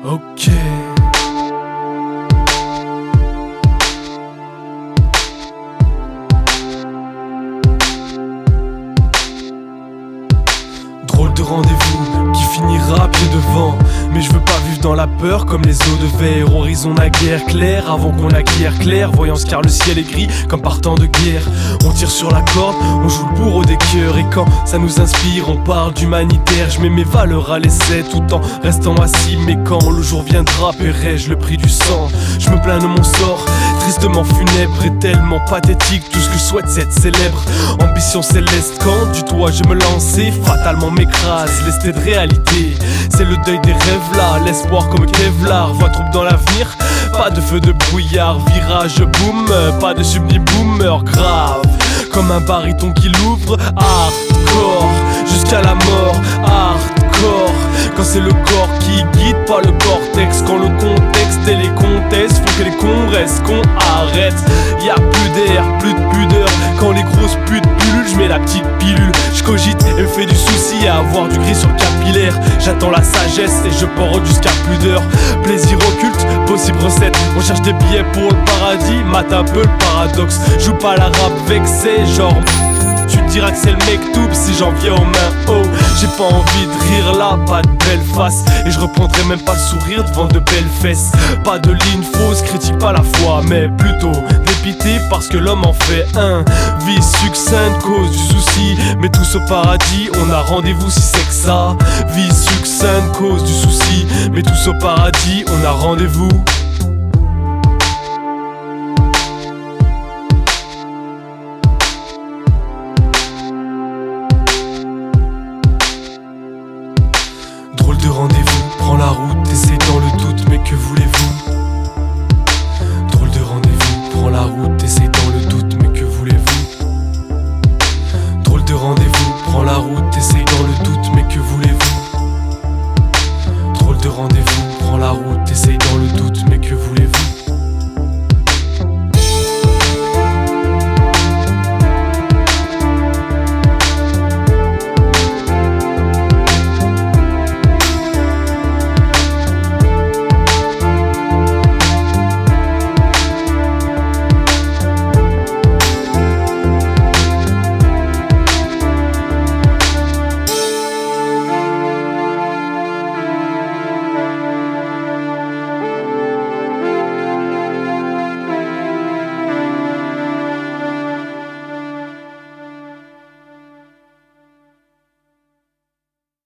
Ok. Drôle de rendez-vous qui finira pied devant. Mais je veux pas vivre dans la peur comme les eaux de verre. Horizon naguère clair avant qu'on acquiert clair. Voyance car le ciel est gris comme partant de guerre. On tire sur la corde, on joue le bourreau des cœurs. Et quand ça nous inspire, on parle d'humanitaire. Je mets mes valeurs à l'essai tout en restant assis. Mais quand le jour viendra, paierai-je le prix du sang. Je me plains de mon sort, tristement funèbre et tellement pathétique. Tout ce que je souhaite c'est être célèbre. Ambition céleste, quand du toit je me lançais, fatalement m'écrase, lesté de réalité. C'est le deuil des rêves là, l'espoir comme Kevlar. Voix trouble dans l'avenir, pas de feu de brouillard. Virage boom, pas de sublime boomer grave. Comme un baryton qui l'ouvre, hardcore, jusqu'à la mort, hardcore. Quand c'est le corps qui guide, pas le cortex. Quand le contexte et les comtesses font que les cons restent, qu'on arrête. Y'a plus d'air, plus de pudeur. Quand les grosses putes pullulent, j'mets la petite pilule. J'cogite et me fais du souci à avoir du gris sur le capillaire. J'attends la sagesse et je porte jusqu'à plus d'heures. Plaisir occulte, possible recette. On cherche des billets pour le paradis, mate un peu le paradoxe. Joue pas la rap vexé, genre tu diras que c'est le mektoub si j'en viens aux mains haut. J'ai pas envie de rire là, pas de belle face. Et je reprendrai même pas le sourire devant de belles fesses. Pas de ligne fausse, critique pas la foi, mais plutôt dépité parce que l'homme en fait un. Vie succincte, cause du souci, mais tous au paradis, on a rendez-vous si c'est que ça. Vie succincte, cause du souci, mais tous au paradis, on a rendez-vous. Drôle de rendez-vous, prends la route, essaie dans le doute, mais que voulez